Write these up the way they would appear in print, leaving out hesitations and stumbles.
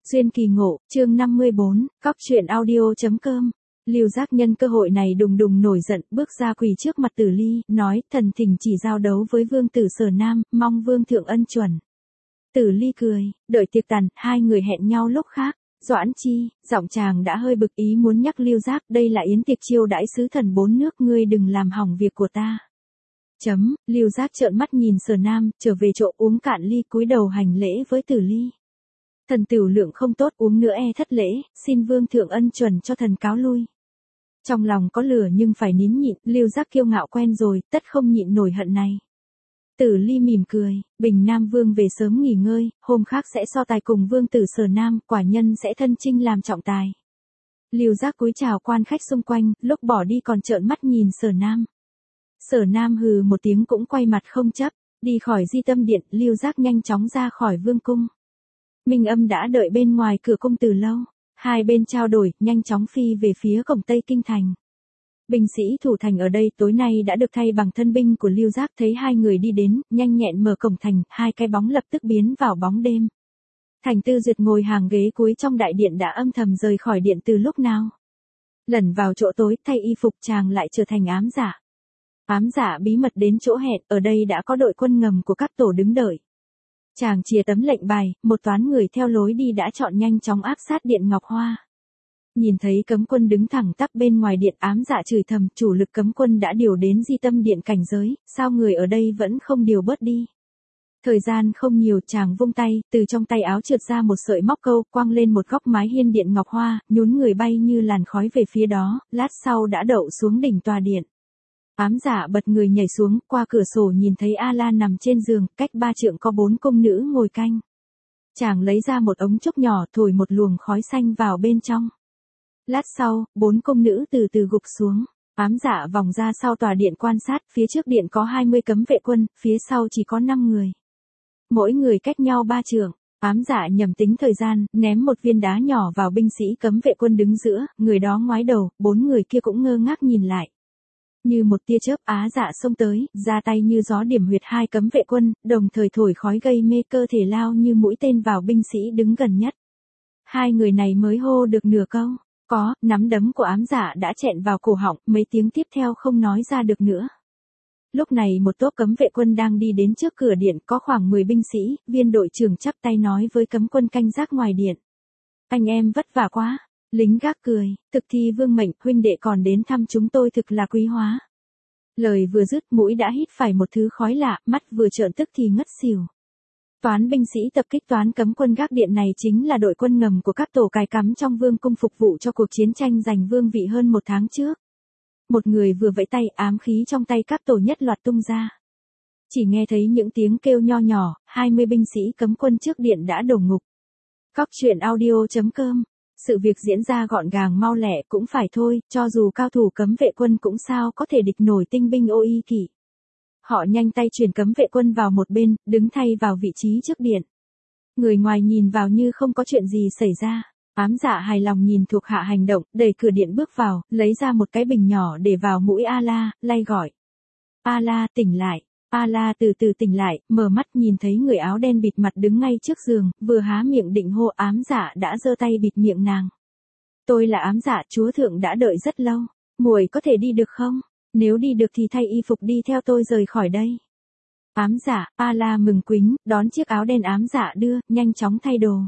Duyên kỳ ngộ, chương 54, cóc truyện audio.com. Lưu Giác nhân cơ hội này đùng đùng nổi giận, bước ra quỳ trước mặt Tử Ly, nói, thần thỉnh chỉ giao đấu với vương tử Sở Nam, mong vương thượng ân chuẩn. Tử Ly cười, đợi tiệc tàn, hai người hẹn nhau lúc khác. Doãn Chi, giọng chàng đã hơi bực ý muốn nhắc Lưu Giác, đây là yến tiệc chiêu đãi sứ thần bốn nước, ngươi đừng làm hỏng việc của ta. Lưu Giác trợn mắt nhìn Sở Nam, trở về chỗ uống cạn ly, cúi đầu hành lễ với Tử Ly. Thần tiểu lượng không tốt, uống nữa thất lễ, xin vương thượng ân chuẩn cho thần cáo lui. Trong lòng có lửa nhưng phải nín nhịn, Lưu Giác kiêu ngạo quen rồi, tất không nhịn nổi hận này. Tử Ly mỉm cười, Bình Nam vương về sớm nghỉ ngơi, hôm khác sẽ so tài cùng vương tử Sở Nam, quả nhân sẽ thân chinh làm trọng tài. Lưu Giác cúi chào quan khách xung quanh, lúc bỏ đi còn trợn mắt nhìn Sở Nam. Sở Nam hừ một tiếng cũng quay mặt không chấp, đi khỏi Di Tâm Điện, Lưu Giác nhanh chóng ra khỏi vương cung. Minh Âm đã đợi bên ngoài cửa cung từ lâu, hai bên trao đổi, nhanh chóng phi về phía cổng Tây Kinh thành. Binh sĩ thủ thành ở đây tối nay đã được thay bằng thân binh của Lưu Giác, thấy hai người đi đến, nhanh nhẹn mở cổng thành, hai cái bóng lập tức biến vào bóng đêm. Thành Tư Duyệt ngồi hàng ghế cuối trong đại điện đã âm thầm rời khỏi điện từ lúc nào. Lẩn vào chỗ tối, thay y phục chàng lại trở thành ám giả. Ám giả bí mật đến chỗ hẹn, ở đây đã có đội quân ngầm của các tổ đứng đợi. Chàng chìa tấm lệnh bài, một toán người theo lối đi đã chọn nhanh chóng áp sát điện Ngọc Hoa. Nhìn thấy cấm quân đứng thẳng tắp bên ngoài điện, ám dạ chửi thầm, chủ lực cấm quân đã điều đến Di Tâm Điện cảnh giới, sao người ở đây vẫn không điều bớt đi. Thời gian không nhiều, chàng vung tay, từ trong tay áo trượt ra một sợi móc câu, quăng lên một góc mái hiên điện Ngọc Hoa, nhún người bay như làn khói về phía đó, lát sau đã đậu xuống đỉnh tòa điện. Ám giả bật người nhảy xuống, qua cửa sổ nhìn thấy A-la nằm trên giường, cách 3 trượng có 4 cung nữ ngồi canh. Chàng lấy ra một ống trúc nhỏ, thổi một luồng khói xanh vào bên trong. Lát sau, 4 cung nữ từ từ gục xuống. Ám giả vòng ra sau tòa điện quan sát, phía trước điện có 20 cấm vệ quân, phía sau chỉ có 5 người. Mỗi người cách nhau 3 trượng. Ám giả nhầm tính thời gian, ném một viên đá nhỏ vào binh sĩ cấm vệ quân đứng giữa, người đó ngoái đầu, 4 người kia cũng ngơ ngác nhìn lại. Như một tia chớp, Á Dạ xông tới, ra tay như gió điểm huyệt hai cấm vệ quân, đồng thời thổi khói gây mê, cơ thể lao như mũi tên vào binh sĩ đứng gần nhất. Hai người này mới hô được nửa câu, có, nắm đấm của Ám Dạ đã chẹn vào cổ họng, mấy tiếng tiếp theo không nói ra được nữa. Lúc này một tốp cấm vệ quân đang đi đến trước cửa điện, có khoảng 10 binh sĩ, viên đội trưởng chắp tay nói với cấm quân canh gác ngoài điện. Anh em vất vả quá. Lính gác cười, thực thi vương mệnh, huynh đệ còn đến thăm chúng tôi thực là quý hóa. Lời vừa dứt, mũi đã hít phải một thứ khói lạ, mắt vừa trợn tức thì ngất xỉu. Toán binh sĩ tập kích toán cấm quân gác điện này chính là đội quân ngầm của các tổ cài cắm trong vương cung phục vụ cho cuộc chiến tranh giành vương vị hơn 1 tháng trước. Một người vừa vẫy tay, ám khí trong tay các tổ nhất loạt tung ra. Chỉ nghe thấy những tiếng kêu nho nhỏ, 20 binh sĩ cấm quân trước điện đã đổ ngục. Cóc truyện audio.com. Sự việc diễn ra gọn gàng mau lẹ, cũng phải thôi, cho dù cao thủ cấm vệ quân cũng sao có thể địch nổi tinh binh Ô Y Kỷ. Họ nhanh tay chuyển cấm vệ quân vào một bên, đứng thay vào vị trí trước điện. Người ngoài nhìn vào như không có chuyện gì xảy ra. Ám dạ hài lòng nhìn thuộc hạ hành động, đẩy cửa điện bước vào, lấy ra một cái bình nhỏ để vào mũi A-la, lay gọi. A-la, tỉnh lại. A-la từ từ tỉnh lại, mở mắt nhìn thấy người áo đen bịt mặt đứng ngay trước giường, vừa há miệng định hô, Ám Dạ đã giơ tay bịt miệng nàng. Tôi là Ám Dạ, chúa thượng đã đợi rất lâu, muội có thể đi được không? Nếu đi được thì thay y phục đi theo tôi rời khỏi đây. Ám Dạ, A-la mừng quính, đón chiếc áo đen Ám Dạ đưa, nhanh chóng thay đồ.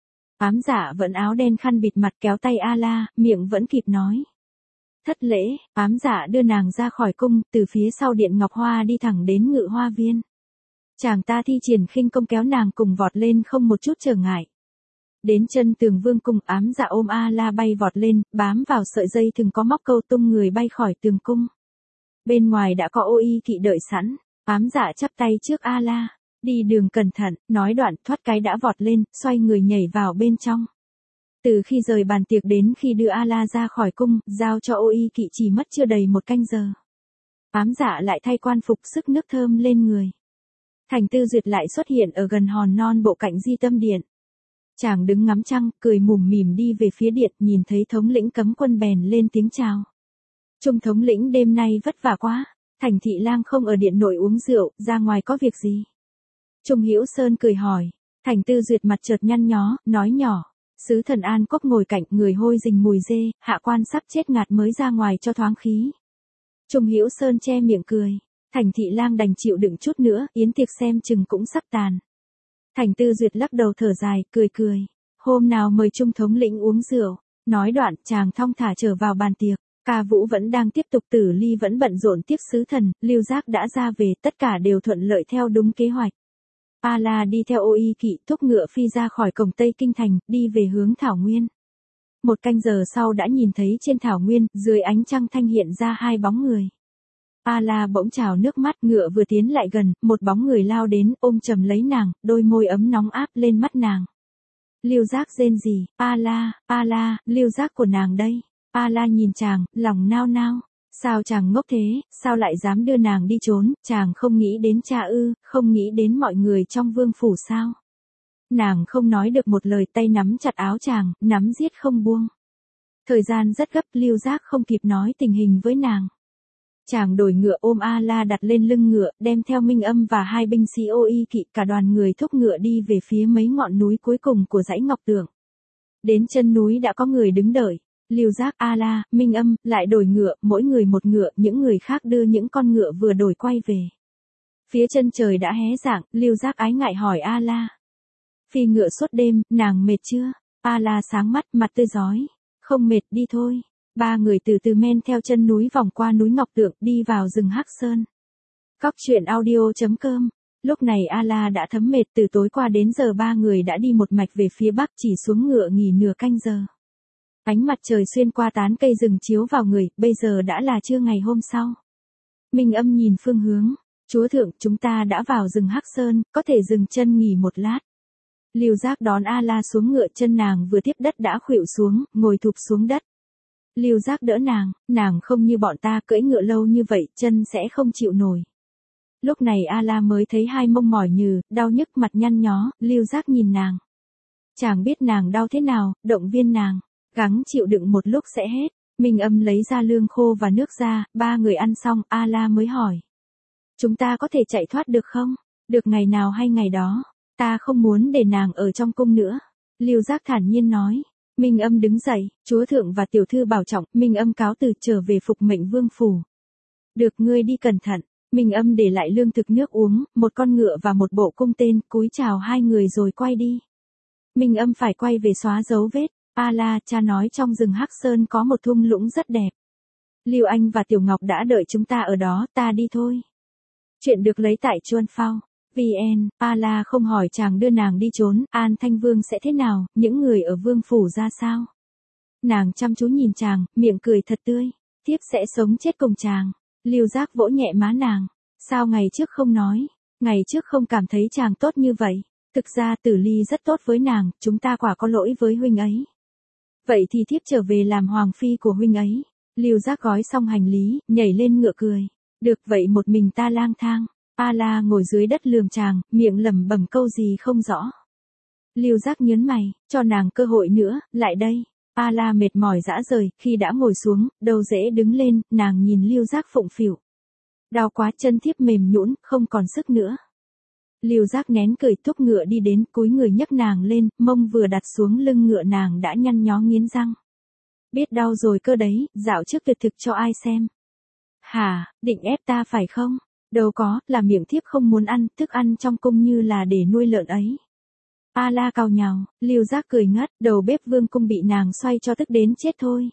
Ám Dạ vẫn áo đen khăn bịt mặt kéo tay A-la, miệng vẫn kịp nói. Thất lễ, Ám Dạ đưa nàng ra khỏi cung, từ phía sau điện Ngọc Hoa đi thẳng đến Ngự Hoa Viên. Chàng ta thi triển khinh công kéo nàng cùng vọt lên không một chút trở ngại. Đến chân tường vương cung, Ám Dạ ôm A-la bay vọt lên, bám vào sợi dây thừng có móc câu, tung người bay khỏi tường cung. Bên ngoài đã có Ô Y Kỵ đợi sẵn, Ám Dạ chắp tay trước A-la, đi đường cẩn thận, nói đoạn thoát cái đã vọt lên, xoay người nhảy vào bên trong. Từ khi rời bàn tiệc đến khi đưa A-la ra khỏi cung, giao cho Ô Y Kỵ chỉ mất chưa đầy 1 canh giờ. Ám Dạ lại thay quan phục sức nước thơm lên người. Thành Tư Duyệt lại xuất hiện ở gần hòn non bộ cạnh Di Tâm Điện. Chàng đứng ngắm trăng, cười mủm mỉm đi về phía điện, nhìn thấy thống lĩnh cấm quân bèn lên tiếng chào. Trung thống lĩnh đêm nay vất vả quá, Thành Thị Lang không ở điện nội uống rượu, ra ngoài có việc gì? Trung Hữu Sơn cười hỏi, Thành Tư Duyệt mặt chợt nhăn nhó, nói nhỏ. Sứ thần An Quốc ngồi cạnh, người hôi rình mùi dê, hạ quan sắp chết ngạt mới ra ngoài cho thoáng khí. Trung Hữu Sơn che miệng cười. Thành Thị Lang đành chịu đựng chút nữa, yến tiệc xem chừng cũng sắp tàn. Thành Tư Duyệt lắc đầu thở dài, cười cười. Hôm nào mời Trung thống lĩnh uống rượu. Nói đoạn, chàng thong thả trở vào bàn tiệc. Ca vũ vẫn đang tiếp tục, Tử Ly vẫn bận rộn tiếp sứ thần, Lưu Giác đã ra về, tất cả đều thuận lợi theo đúng kế hoạch. A La đi theo Ô Y Kỵ thúc ngựa phi ra khỏi cổng Tây Kinh Thành, đi về hướng Thảo Nguyên. Một canh giờ sau đã nhìn thấy trên Thảo Nguyên, dưới ánh trăng thanh hiện ra hai bóng người. A La bỗng trào nước mắt, ngựa vừa tiến lại gần, một bóng người lao đến, ôm chầm lấy nàng, đôi môi ấm nóng áp lên mắt nàng. Lưu Giác rên rỉ, A La, Lưu Giác của nàng đây. A La nhìn chàng, lòng nao nao. Sao chàng ngốc thế, sao lại dám đưa nàng đi trốn, chàng không nghĩ đến cha ư, không nghĩ đến mọi người trong vương phủ sao. Nàng không nói được một lời, tay nắm chặt áo chàng, nắm giết không buông. Thời gian rất gấp, Lưu Giác không kịp nói tình hình với nàng. Chàng đổi ngựa ôm A La đặt lên lưng ngựa, đem theo Minh Âm và hai binh sĩ Ô Y Kỵ, cả đoàn người thúc ngựa đi về phía mấy ngọn núi cuối cùng của dãy Ngọc Tường. Đến chân núi đã có người đứng đợi. Lưu Giác, A La, Minh Âm, lại đổi ngựa, mỗi người một ngựa, những người khác đưa những con ngựa vừa đổi quay về. Phía chân trời đã hé rạng, Lưu Giác ái ngại hỏi A La. Phi ngựa suốt đêm, nàng mệt chưa? A La sáng mắt, mặt tươi rói. Không mệt, đi thôi. Ba người từ từ men theo chân núi vòng qua núi Ngọc Tượng, đi vào rừng Hắc Sơn. Cóc truyện audio.com. Lúc này A La đã thấm mệt, từ tối qua đến giờ ba người đã đi một mạch về phía bắc, chỉ xuống ngựa nghỉ nửa canh giờ. Ánh mặt trời xuyên qua tán cây rừng chiếu vào người, bây giờ đã là trưa ngày hôm sau. Minh Âm nhìn phương hướng. Chúa thượng, chúng ta đã vào rừng Hắc Sơn, có thể dừng chân nghỉ một lát. Lưu Giác đón A La xuống ngựa, chân nàng vừa tiếp đất đã khuỵu xuống, ngồi thụp xuống đất. Lưu Giác đỡ nàng không như bọn ta cưỡi ngựa lâu như vậy, chân sẽ không chịu nổi. Lúc này A La mới thấy hai mông mỏi nhừ, đau nhức, mặt nhăn nhó, Lưu Giác nhìn nàng. Chàng biết nàng đau thế nào, động viên nàng. Gắng chịu đựng một lúc sẽ hết. Minh Âm lấy ra lương khô và nước ra, ba người ăn xong, A La mới hỏi. Chúng ta có thể chạy thoát được không? Được ngày nào hay ngày đó. Ta không muốn để nàng ở trong cung nữa. Lưu Giác thản nhiên nói. Minh Âm đứng dậy, chúa thượng và tiểu thư bảo trọng, Minh Âm cáo từ trở về phục mệnh vương phủ. Được, ngươi đi cẩn thận. Minh Âm để lại lương thực nước uống, một con ngựa và một bộ cung tên, cúi chào hai người rồi quay đi. Minh Âm phải quay về xóa dấu vết. A La, cha nói trong rừng Hắc Sơn có một thung lũng rất đẹp. Lưu Anh và Tiểu Ngọc đã đợi chúng ta ở đó, ta đi thôi. Chuyện được lấy tại Chuan Phao. VN, A La không hỏi chàng đưa nàng đi trốn, An Thanh Vương sẽ thế nào, những người ở vương phủ ra sao. Nàng chăm chú nhìn chàng, miệng cười thật tươi. Thiếp sẽ sống chết cùng chàng. Lưu Giác vỗ nhẹ má nàng. Sao ngày trước không nói, ngày trước không cảm thấy chàng tốt như vậy. Thực ra Tử Ly rất tốt với nàng, chúng ta quả có lỗi với huynh ấy. Vậy thì thiếp trở về làm hoàng phi của huynh ấy. Lưu Giác gói xong hành lý, nhảy lên ngựa cười. Được vậy một mình ta lang thang. A La ngồi dưới đất lườm chàng, miệng lẩm bẩm câu gì không rõ. Lưu Giác nhớn mày, cho nàng cơ hội nữa, lại đây. A La mệt mỏi rã rời, khi đã ngồi xuống, đầu dễ đứng lên, nàng nhìn Lưu Giác phụng phịu. Đau quá, chân thiếp mềm nhũn, không còn sức nữa. Lưu Giác nén cười, thúc ngựa đi đến, cúi người nhấc nàng lên, mông vừa đặt xuống lưng ngựa nàng đã nhăn nhó nghiến răng. Biết đau rồi cơ đấy, dạo trước tuyệt thực cho ai xem. Hả, định ép ta phải không? Đâu có, là miệng thiếp không muốn ăn, thức ăn trong cung như là để nuôi lợn ấy. A La cào nhào, Lưu Giác cười ngất, đầu bếp vương cung bị nàng xoay cho tức đến chết thôi.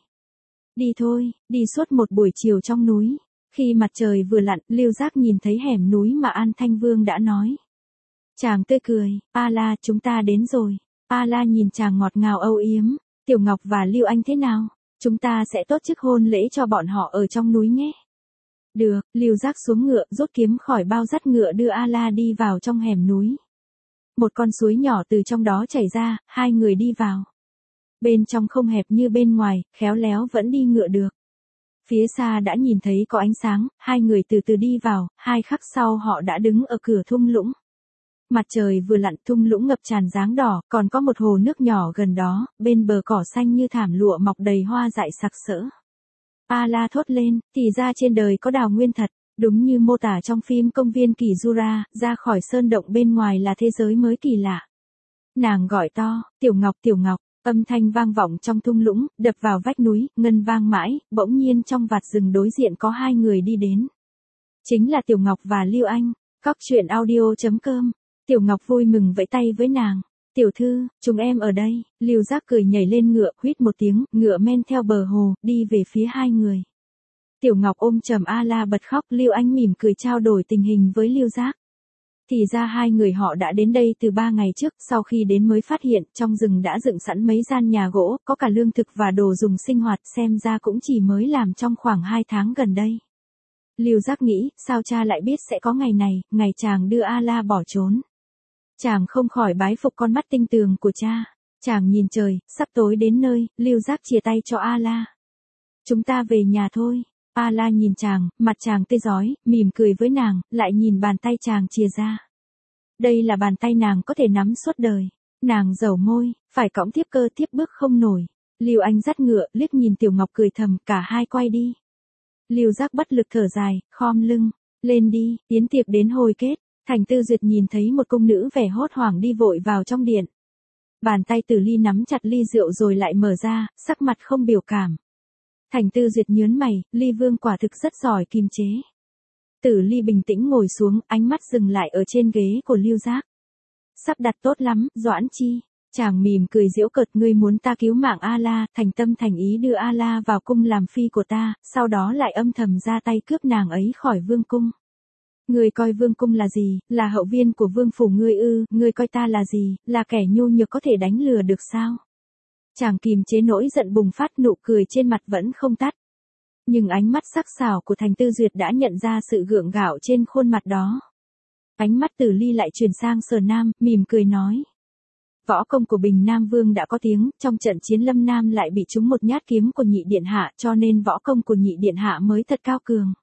Đi thôi, đi suốt một buổi chiều trong núi. Khi mặt trời vừa lặn, Lưu Giác nhìn thấy hẻm núi mà An Thanh Vương đã nói. Chàng tươi cười, A La, chúng ta đến rồi. A La nhìn chàng ngọt ngào âu yếm. Tiểu Ngọc và Lưu Anh thế nào? Chúng ta sẽ tổ chức hôn lễ cho bọn họ ở trong núi nhé. Được, Lưu Giác xuống ngựa, rút kiếm khỏi bao dắt ngựa đưa A La đi vào trong hẻm núi. Một con suối nhỏ từ trong đó chảy ra, hai người đi vào. Bên trong không hẹp như bên ngoài, khéo léo vẫn đi ngựa được. Phía xa đã nhìn thấy có ánh sáng, hai người từ từ đi vào, 2 khắc sau họ đã đứng ở cửa thung lũng. Mặt trời vừa lặn, thung lũng ngập tràn dáng đỏ, còn có một hồ nước nhỏ gần đó, bên bờ cỏ xanh như thảm lụa mọc đầy hoa dại sặc sỡ. A La thốt lên, thì ra trên đời có đào nguyên thật, đúng như mô tả trong phim Công viên Kỳ Jura, ra khỏi sơn động bên ngoài là thế giới mới kỳ lạ. Nàng gọi to, Tiểu Ngọc, Tiểu Ngọc, Âm thanh vang vọng trong thung lũng, đập vào vách núi, ngân vang mãi, bỗng nhiên trong vạt rừng đối diện có hai người đi đến. Chính là Tiểu Ngọc và Lưu Anh. Cóc truyện audio.com. Tiểu Ngọc vui mừng vẫy tay với nàng. Tiểu thư, chúng em ở đây. Lưu Giác cười nhảy lên ngựa, huýt một tiếng, ngựa men theo bờ hồ, đi về phía hai người. Tiểu Ngọc ôm chầm A-la bật khóc, Lưu Anh mỉm cười trao đổi tình hình với Lưu Giác. Thì ra hai người họ đã đến đây từ 3 ngày trước, sau khi đến mới phát hiện trong rừng đã dựng sẵn mấy gian nhà gỗ, có cả lương thực và đồ dùng sinh hoạt, xem ra cũng chỉ mới làm trong khoảng 2 tháng gần đây. Lưu Giác nghĩ, sao cha lại biết sẽ có ngày này, ngày chàng đưa A-la bỏ trốn. Chàng không khỏi bái phục con mắt tinh tường của cha. Chàng nhìn trời, sắp tối đến nơi, Lưu Giác chìa tay cho A-la. Chúng ta về nhà thôi. A-la nhìn chàng, mặt chàng tươi rói, mỉm cười với nàng, lại nhìn bàn tay chàng chìa ra. Đây là bàn tay nàng có thể nắm suốt đời. Nàng dầu môi, phải cõng tiếp cơ tiếp bước không nổi. Lưu Anh dắt ngựa, liếc nhìn Tiểu Ngọc cười thầm, cả hai quay đi. Lưu Giác bất lực thở dài, khom lưng, lên đi, yến tiệc đến hồi kết. Thành Tư Duyệt nhìn thấy một cung nữ vẻ hốt hoảng đi vội vào trong điện. Bàn tay Tử Ly nắm chặt ly rượu rồi lại mở ra, sắc mặt không biểu cảm. Thành Tư Duyệt nhớn mày, Ly Vương quả thực rất giỏi kiềm chế. Tử Ly bình tĩnh ngồi xuống, ánh mắt dừng lại ở trên ghế của Lưu Giác. Sắp đặt tốt lắm, Doãn Chi. Chàng mỉm cười giễu cợt, ngươi muốn ta cứu mạng A-la, thành tâm thành ý đưa A-la vào cung làm phi của ta, sau đó lại âm thầm ra tay cướp nàng ấy khỏi vương cung. Ngươi coi vương cung là gì, là hậu viên của vương phủ ngươi ư, ngươi coi ta là gì, là kẻ nhu nhược có thể đánh lừa được sao? Chàng kìm chế nỗi giận bùng phát, nụ cười trên mặt vẫn không tắt. Nhưng ánh mắt sắc sảo của Thành Tư Duyệt đã nhận ra sự gượng gạo trên khuôn mặt đó. Ánh mắt Tử Ly lại chuyển sang Sở Nam, mỉm cười nói. Võ công của Bình Nam Vương đã có tiếng, trong trận chiến Lâm Nam lại bị trúng một nhát kiếm của Nhị Điện Hạ, cho nên võ công của Nhị Điện Hạ mới thật cao cường.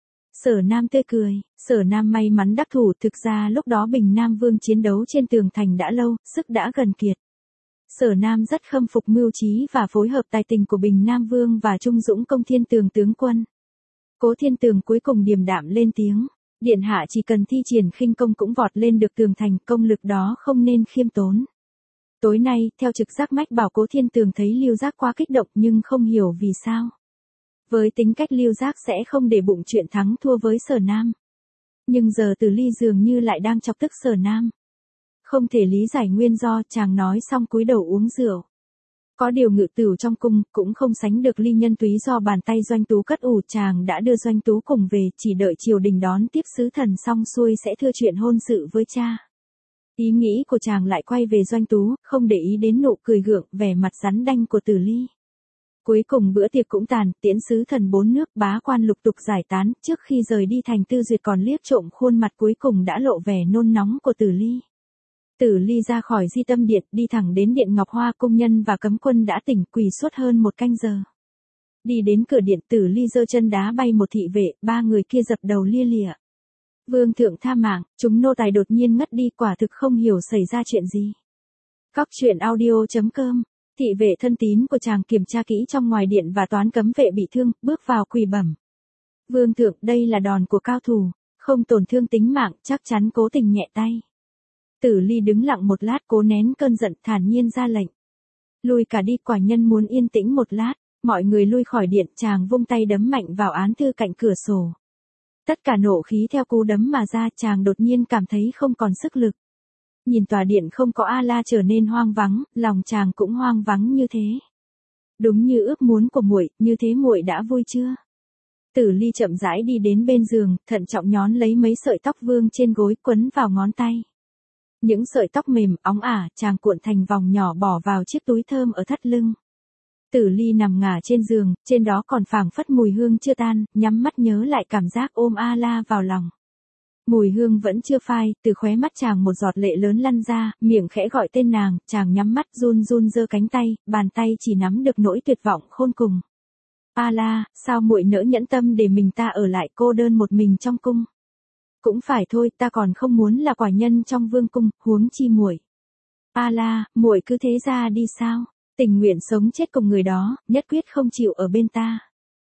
Sở Nam tươi cười, Sở Nam may mắn đắc thủ, thực ra lúc đó Bình Nam Vương chiến đấu trên tường thành đã lâu, sức đã gần kiệt. Sở Nam rất khâm phục mưu trí và phối hợp tài tình của Bình Nam Vương và Trung Dũng Công Thiên Tường tướng quân. Cố Thiên Tường cuối cùng điềm đạm lên tiếng, Điện Hạ chỉ cần thi triển khinh công cũng vọt lên được tường thành, công lực đó không nên khiêm tốn. Tối nay, theo trực giác mách bảo Cố Thiên Tường thấy Lưu Giác quá kích động nhưng không hiểu vì sao. Với tính cách Lưu Giác sẽ không để bụng chuyện thắng thua với Sở Nam. Nhưng giờ Tử Ly dường như lại đang chọc tức Sở Nam. Không thể lý giải nguyên do, chàng nói xong cúi đầu uống rượu. Có điều ngự tửu trong cung cũng không sánh được Ly Nhân Túy do bàn tay Doanh Tú cất ủ, chàng đã đưa Doanh Tú cùng về, chỉ đợi triều đình đón tiếp sứ thần xong xuôi sẽ thưa chuyện hôn sự với cha. Ý nghĩ của chàng lại quay về Doanh Tú, không để ý đến nụ cười gượng, vẻ mặt rắn đanh của Tử Ly. Cuối cùng bữa tiệc cũng tàn, tiễn sứ thần 4 nước, bá quan lục tục giải tán, trước khi rời đi Thành Tư Duyệt còn liếc trộm khuôn mặt cuối cùng đã lộ vẻ nôn nóng của Tử Ly. Tử Ly ra khỏi Di Tâm Điện, đi thẳng đến Điện Ngọc Hoa, công nhân và cấm quân đã tỉnh, quỳ suốt hơn 1 canh giờ. Đi đến cửa điện, Tử Ly giơ chân đá bay một thị vệ, 3 người kia dập đầu lia lịa. Vương thượng tha mạng, chúng nô tài đột nhiên ngất đi, quả thực không hiểu xảy ra chuyện gì. Cóc truyện audio.com. Thị vệ thân tín của chàng kiểm tra kỹ trong ngoài điện và toán cấm vệ bị thương, bước vào quỳ bẩm. Vương thượng, đây là đòn của cao thủ, không tổn thương tính mạng, chắc chắn cố tình nhẹ tay. Tử Ly đứng lặng một lát, cố nén cơn giận, thản nhiên ra lệnh. Lui cả đi, quả nhân muốn yên tĩnh một lát. Mọi người lui khỏi điện, chàng vung tay đấm mạnh vào án thư cạnh cửa sổ. Tất cả nộ khí theo cú đấm mà ra, chàng đột nhiên cảm thấy không còn sức lực. Nhìn tòa điện không có A-la trở nên hoang vắng, lòng chàng cũng hoang vắng như thế. Đúng như ước muốn của muội, như thế muội đã vui chưa? Tử Ly chậm rãi đi đến bên giường, thận trọng nhón lấy mấy sợi tóc vương trên gối, quấn vào ngón tay. Những sợi tóc mềm, óng ả, chàng cuộn thành vòng nhỏ bỏ vào chiếc túi thơm ở thắt lưng. Tử Ly nằm ngả trên giường, trên đó còn phảng phất mùi hương chưa tan, nhắm mắt nhớ lại cảm giác ôm A-la vào lòng. Mùi hương vẫn chưa phai, từ khóe mắt chàng một giọt lệ lớn lăn ra, miệng khẽ gọi tên nàng, chàng nhắm mắt run run giơ cánh tay, bàn tay chỉ nắm được nỗi tuyệt vọng khôn cùng. A-la, sao muội nỡ nhẫn tâm để mình ta ở lại cô đơn một mình trong cung? Cũng phải thôi, ta còn không muốn là quả nhân trong vương cung, huống chi muội. A-la, muội cứ thế ra đi sao? Tình nguyện sống chết cùng người đó, nhất quyết không chịu ở bên ta.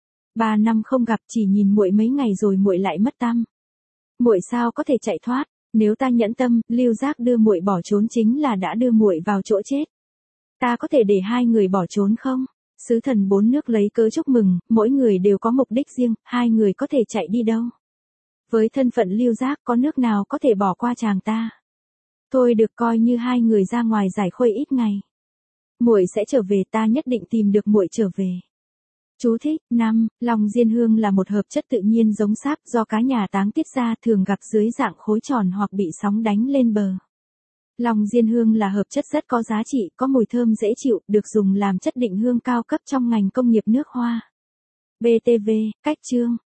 3 năm không gặp, chỉ nhìn muội mấy ngày rồi muội lại mất tăm. Muội sao có thể chạy thoát? Nếu ta nhẫn tâm, Lưu Giác đưa muội bỏ trốn chính là đã đưa muội vào chỗ chết. Ta có thể để hai người bỏ trốn không? Sứ thần bốn nước lấy cớ chúc mừng, mỗi người đều có mục đích riêng, hai người có thể chạy đi đâu? Với thân phận Lưu Giác có nước nào có thể bỏ qua chàng ta? Thôi được coi như hai người ra ngoài giải khuây ít ngày. Muội sẽ trở về, ta nhất định tìm được muội trở về. Chú thích: 5. Long diên hương là một hợp chất tự nhiên giống sáp do cá nhà táng tiết ra, thường gặp dưới dạng khối tròn hoặc bị sóng đánh lên bờ. Long diên hương là hợp chất rất có giá trị, có mùi thơm dễ chịu, được dùng làm chất định hương cao cấp trong ngành công nghiệp nước hoa. BTV, Cách chương